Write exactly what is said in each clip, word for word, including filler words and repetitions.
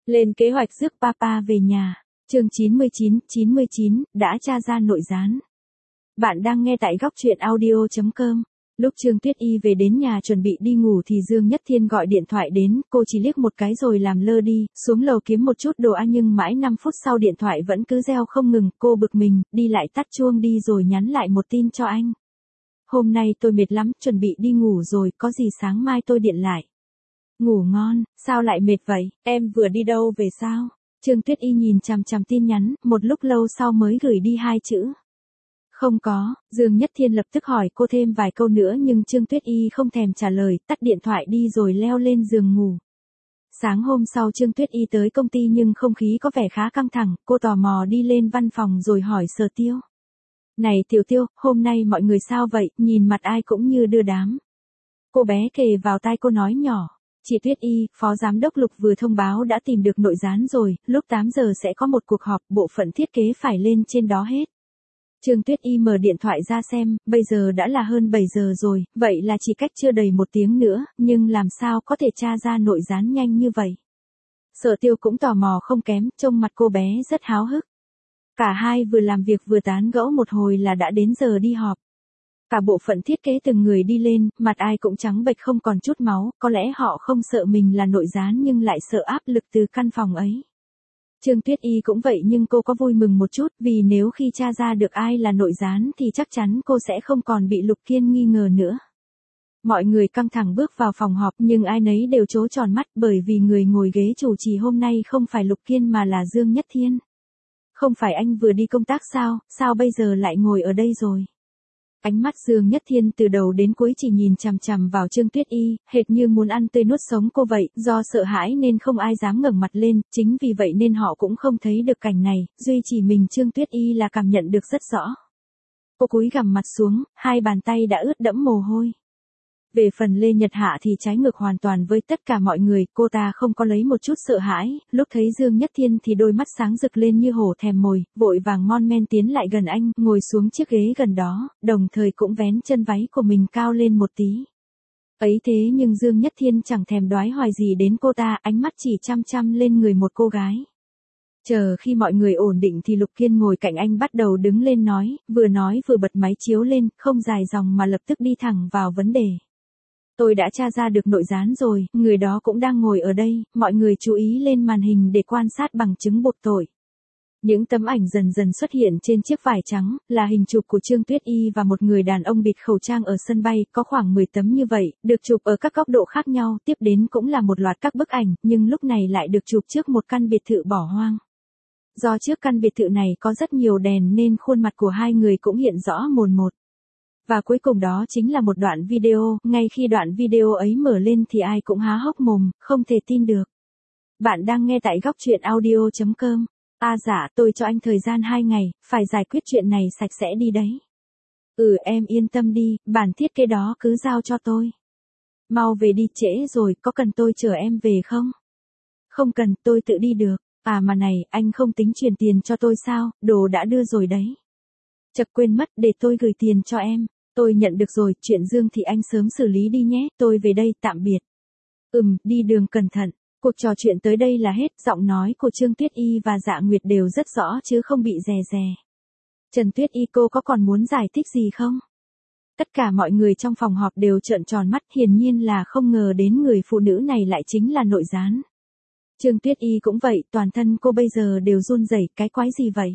Lên kế hoạch rước papa về nhà. Chương chín mươi chín, chín mươi chín, đã tra ra nội gián. Bạn đang nghe tại góc truyện audio chấm com. Lúc Trương Tuyết Y về đến nhà chuẩn bị đi ngủ thì Dương Nhất Thiên gọi điện thoại đến, cô chỉ liếc một cái rồi làm lơ đi, xuống lầu kiếm một chút đồ ăn nhưng mãi năm phút sau điện thoại vẫn cứ reo không ngừng, cô bực mình, đi lại tắt chuông đi rồi nhắn lại một tin cho anh. Hôm nay tôi mệt lắm, chuẩn bị đi ngủ rồi, có gì sáng mai tôi điện lại. Ngủ ngon, sao lại mệt vậy, em vừa đi đâu về sao? Trương Tuyết Y nhìn chằm chằm tin nhắn, một lúc lâu sau mới gửi đi hai chữ. Không có, Dương Nhất Thiên lập tức hỏi cô thêm vài câu nữa nhưng Trương Tuyết Y không thèm trả lời, tắt điện thoại đi rồi leo lên giường ngủ. Sáng hôm sau Trương Tuyết Y tới công ty nhưng không khí có vẻ khá căng thẳng, cô tò mò đi lên văn phòng rồi hỏi Sở Tiêu. Này Tiểu Tiêu, hôm nay mọi người sao vậy, nhìn mặt ai cũng như đưa đám. Cô bé kề vào tai cô nói nhỏ. Chị Tuyết Y, Phó Giám đốc Lục vừa thông báo đã tìm được nội gián rồi, lúc tám giờ sẽ có một cuộc họp, bộ phận thiết kế phải lên trên đó hết. Trương Tuyết Y mở điện thoại ra xem, bây giờ đã là hơn bảy giờ rồi, vậy là chỉ cách chưa đầy một tiếng nữa, nhưng làm sao có thể tra ra nội gián nhanh như vậy. Sở Tiêu cũng tò mò không kém, trông mặt cô bé rất háo hức. Cả hai vừa làm việc vừa tán gẫu một hồi là đã đến giờ đi họp. Cả bộ phận thiết kế từng người đi lên, mặt ai cũng trắng bệch không còn chút máu, có lẽ họ không sợ mình là nội gián nhưng lại sợ áp lực từ căn phòng ấy. Trương Tuyết Y cũng vậy nhưng cô có vui mừng một chút vì nếu khi tra ra được ai là nội gián thì chắc chắn cô sẽ không còn bị Lục Kiên nghi ngờ nữa. Mọi người căng thẳng bước vào phòng họp nhưng ai nấy đều trố tròn mắt bởi vì người ngồi ghế chủ trì hôm nay không phải Lục Kiên mà là Dương Nhất Thiên. Không phải anh vừa đi công tác sao, sao bây giờ lại ngồi ở đây rồi? Ánh mắt Dương Nhất Thiên từ đầu đến cuối chỉ nhìn chằm chằm vào Trương Tuyết Y, hệt như muốn ăn tươi nuốt sống cô vậy, do sợ hãi nên không ai dám ngẩng mặt lên, chính vì vậy nên họ cũng không thấy được cảnh này, duy chỉ mình Trương Tuyết Y là cảm nhận được rất rõ. Cô cúi gằm mặt xuống, hai bàn tay đã ướt đẫm mồ hôi. Về phần Lê Nhật Hạ thì trái ngược hoàn toàn với tất cả mọi người, cô ta không có lấy một chút sợ hãi, lúc thấy Dương Nhất Thiên thì đôi mắt sáng rực lên như hổ thèm mồi, vội vàng mon men tiến lại gần anh, ngồi xuống chiếc ghế gần đó, đồng thời cũng vén chân váy của mình cao lên một tí. Ấy thế nhưng Dương Nhất Thiên chẳng thèm đoái hoài gì đến cô ta, ánh mắt chỉ chăm chăm lên người một cô gái. Chờ khi mọi người ổn định thì Lục Kiên ngồi cạnh anh bắt đầu đứng lên nói, vừa nói vừa bật máy chiếu lên, không dài dòng mà lập tức đi thẳng vào vấn đề. Tôi đã tra ra được nội gián rồi, người đó cũng đang ngồi ở đây, mọi người chú ý lên màn hình để quan sát bằng chứng buộc tội. Những tấm ảnh dần dần xuất hiện trên chiếc vải trắng, là hình chụp của Trương Tuyết Y và một người đàn ông bịt khẩu trang ở sân bay, có khoảng mười tấm như vậy, được chụp ở các góc độ khác nhau, tiếp đến cũng là một loạt các bức ảnh, nhưng lúc này lại được chụp trước một căn biệt thự bỏ hoang. Do trước căn biệt thự này có rất nhiều đèn nên khuôn mặt của hai người cũng hiện rõ mồn một. Và cuối cùng đó chính là một đoạn video, ngay khi đoạn video ấy mở lên thì ai cũng há hốc mồm, không thể tin được. Bạn đang nghe tại góc truyện audio chấm com. À dạ, tôi cho anh thời gian hai ngày, phải giải quyết chuyện này sạch sẽ đi đấy. Ừ em yên tâm đi, bản thiết kế đó cứ giao cho tôi. Mau về đi trễ rồi, có cần tôi chở em về không? Không cần, tôi tự đi được. À mà này, anh không tính chuyển tiền cho tôi sao, đồ đã đưa rồi đấy. Chật quên mất, để tôi gửi tiền cho em. Tôi nhận được rồi, chuyện Dương thì anh sớm xử lý đi nhé, tôi về đây, tạm biệt. Ừm, đi đường cẩn thận. Cuộc trò chuyện tới đây là hết, giọng nói của Trương Tuyết Y và Dạ Nguyệt đều rất rõ chứ không bị dè dè. Trần Tuyết Y cô có còn muốn giải thích gì không? Tất cả mọi người trong phòng họp đều trợn tròn mắt, hiển nhiên là không ngờ đến người phụ nữ này lại chính là nội gián. Trương Tuyết Y cũng vậy, toàn thân cô bây giờ đều run rẩy, cái quái gì vậy?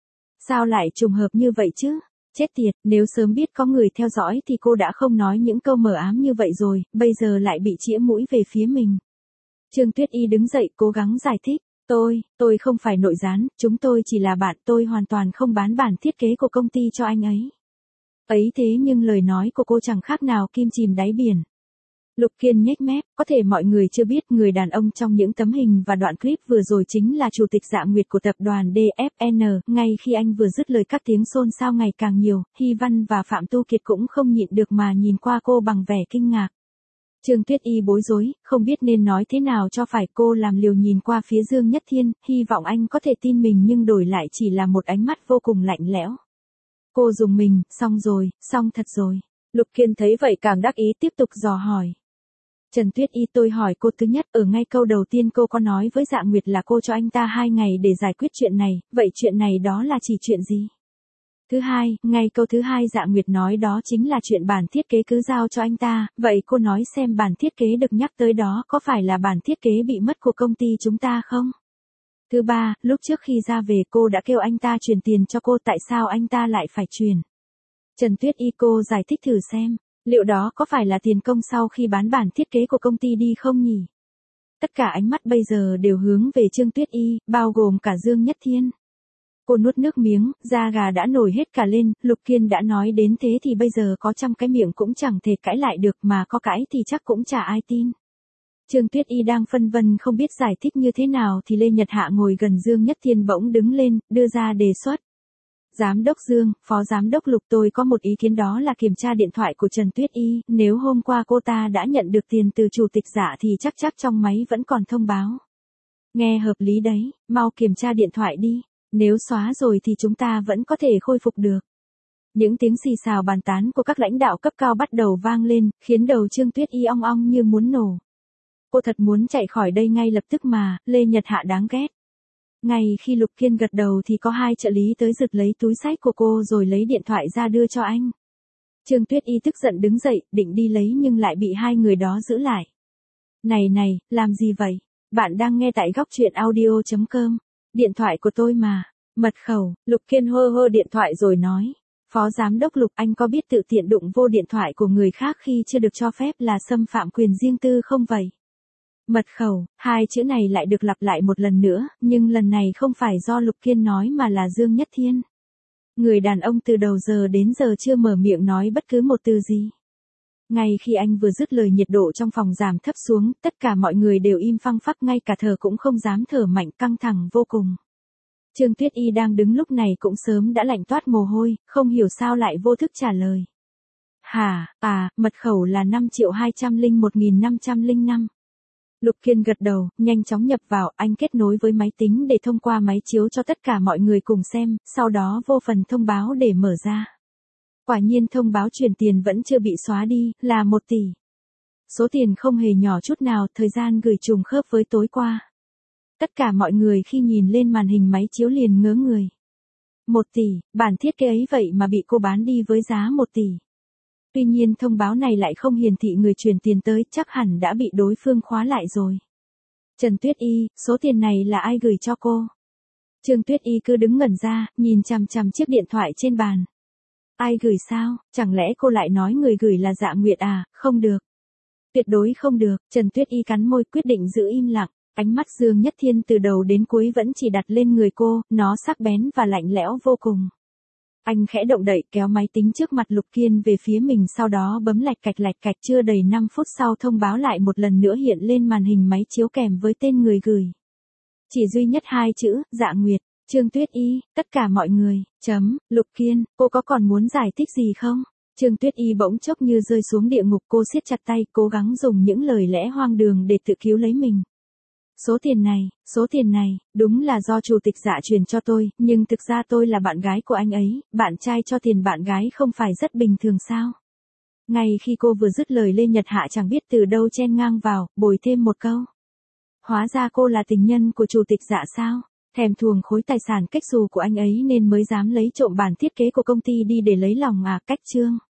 Sao lại trùng hợp như vậy chứ? Chết tiệt, nếu sớm biết có người theo dõi thì cô đã không nói những câu mờ ám như vậy rồi, bây giờ lại bị chĩa mũi về phía mình. Trương Tuyết Y đứng dậy cố gắng giải thích, tôi, tôi không phải nội gián, chúng tôi chỉ là bạn, tôi hoàn toàn không bán bản thiết kế của công ty cho anh ấy. Ấy thế nhưng lời nói của cô chẳng khác nào kim chìm đáy biển. Lục Kiên nhếch mép, có thể mọi người chưa biết người đàn ông trong những tấm hình và đoạn clip vừa rồi chính là chủ tịch Dạ Nguyệt của tập đoàn đê ép en, ngay khi anh vừa dứt lời các tiếng xôn xao ngày càng nhiều, Hy Văn và Phạm Tu Kiệt cũng không nhịn được mà nhìn qua cô bằng vẻ kinh ngạc. Trương Tuyết Y bối rối, không biết nên nói thế nào cho phải, cô làm liều nhìn qua phía Dương Nhất Thiên, hy vọng anh có thể tin mình nhưng đổi lại chỉ là một ánh mắt vô cùng lạnh lẽo. Cô dùng mình, xong rồi, xong thật rồi. Lục Kiên thấy vậy càng đắc ý tiếp tục dò hỏi. Trần Tuyết Y, tôi hỏi cô, thứ nhất, ở ngay câu đầu tiên cô có nói với Dạ Nguyệt là cô cho anh ta hai ngày để giải quyết chuyện này, vậy chuyện này đó là chỉ chuyện gì? Thứ hai, ngay câu thứ hai Dạ Nguyệt nói đó chính là chuyện bản thiết kế cứ giao cho anh ta, vậy cô nói xem bản thiết kế được nhắc tới đó có phải là bản thiết kế bị mất của công ty chúng ta không? Thứ ba, lúc trước khi ra về cô đã kêu anh ta truyền tiền cho cô, tại sao anh ta lại phải truyền? Trần Tuyết Y, cô giải thích thử xem, liệu đó có phải là tiền công sau khi bán bản thiết kế của công ty đi không nhỉ? Tất cả ánh mắt bây giờ đều hướng về Trương Tuyết Y, bao gồm cả Dương Nhất Thiên. Cô nuốt nước miếng, da gà đã nổi hết cả lên, Lục Kiên đã nói đến thế thì bây giờ có trăm cái miệng cũng chẳng thể cãi lại được, mà có cãi thì chắc cũng chả ai tin. Trương Tuyết Y đang phân vân không biết giải thích như thế nào thì Lê Nhật Hạ ngồi gần Dương Nhất Thiên bỗng đứng lên, đưa ra đề xuất. Giám đốc Dương, Phó Giám đốc Lục, tôi có một ý kiến, đó là kiểm tra điện thoại của Trần Tuyết Y, nếu hôm qua cô ta đã nhận được tiền từ chủ tịch Dạ thì chắc chắc trong máy vẫn còn thông báo. Nghe hợp lý đấy, mau kiểm tra điện thoại đi, nếu xóa rồi thì chúng ta vẫn có thể khôi phục được. Những tiếng xì xào bàn tán của các lãnh đạo cấp cao bắt đầu vang lên, khiến đầu Trương Tuyết Y ong ong như muốn nổ. Cô thật muốn chạy khỏi đây ngay lập tức mà, Lê Nhật Hạ đáng ghét. Ngay khi Lục Kiên gật đầu thì có hai trợ lý tới giật lấy túi xách của cô rồi lấy điện thoại ra đưa cho anh. Trương Tuyết Y tức giận đứng dậy, định đi lấy nhưng lại bị hai người đó giữ lại. Này này, làm gì vậy? Bạn đang nghe tại góc truyện audio chấm com. Điện thoại của tôi mà. Mật khẩu, Lục Kiên hơ hơ điện thoại rồi nói. Phó Giám đốc Lục, anh có biết tự tiện đụng vô điện thoại của người khác khi chưa được cho phép là xâm phạm quyền riêng tư không vậy? Mật khẩu, hai chữ này lại được lặp lại một lần nữa, nhưng lần này không phải do Lục Kiên nói mà là Dương Nhất Thiên. Người đàn ông từ đầu giờ đến giờ chưa mở miệng nói bất cứ một từ gì. Ngay khi anh vừa dứt lời, nhiệt độ trong phòng giảm thấp xuống, tất cả mọi người đều im phăng phắc, ngay cả thở cũng không dám thở mạnh, căng thẳng vô cùng. Trương Tuyết Y đang đứng lúc này cũng sớm đã lạnh toát mồ hôi, không hiểu sao lại vô thức trả lời. Hả, à, mật khẩu là năm triệu hai trăm lẻ một nghìn năm trăm lẻ năm. Lục Kiên gật đầu, nhanh chóng nhập vào, anh kết nối với máy tính để thông qua máy chiếu cho tất cả mọi người cùng xem, sau đó vô phần thông báo để mở ra. Quả nhiên thông báo chuyển tiền vẫn chưa bị xóa đi, là một tỷ. Số tiền không hề nhỏ chút nào, thời gian gửi trùng khớp với tối qua. Tất cả mọi người khi nhìn lên màn hình máy chiếu liền ngớ người. Một tỷ, bản thiết kế ấy vậy mà bị cô bán đi với giá một tỷ. Tuy nhiên thông báo này lại không hiển thị người chuyển tiền tới, chắc hẳn đã bị đối phương khóa lại rồi. Trần Tuyết Y, số tiền này là ai gửi cho cô? Trương Tuyết Y cứ đứng ngẩn ra, nhìn chằm chằm chiếc điện thoại trên bàn. Ai gửi sao? Chẳng lẽ cô lại nói người gửi là Dạ Nguyệt à? Không được. Tuyệt đối không được. Trần Tuyết Y cắn môi quyết định giữ im lặng. Ánh mắt Dương Nhất Thiên từ đầu đến cuối vẫn chỉ đặt lên người cô, nó sắc bén và lạnh lẽo vô cùng. Anh khẽ động đậy kéo máy tính trước mặt Lục Kiên về phía mình, sau đó bấm lạch cạch lạch cạch. Chưa đầy năm phút sau thông báo lại một lần nữa hiện lên màn hình máy chiếu kèm với tên người gửi. Chỉ duy nhất hai chữ, Dạ Nguyệt. Trương Tuyết Y, tất cả mọi người, chấm, Lục Kiên, cô có còn muốn giải thích gì không? Trương Tuyết Y bỗng chốc như rơi xuống địa ngục, cô siết chặt tay, cố gắng dùng những lời lẽ hoang đường để tự cứu lấy mình. Số tiền này, số tiền này, đúng là do chủ tịch Dạ truyền cho tôi, nhưng thực ra tôi là bạn gái của anh ấy, bạn trai cho tiền bạn gái không phải rất bình thường sao? Ngay khi cô vừa dứt lời, Lê Nhật Hạ chẳng biết từ đâu chen ngang vào, bồi thêm một câu. Hóa ra cô là tình nhân của chủ tịch Dạ sao? Thèm thuồng khối tài sản cách xù của anh ấy nên mới dám lấy trộm bản thiết kế của công ty đi để lấy lòng à? Cách chương.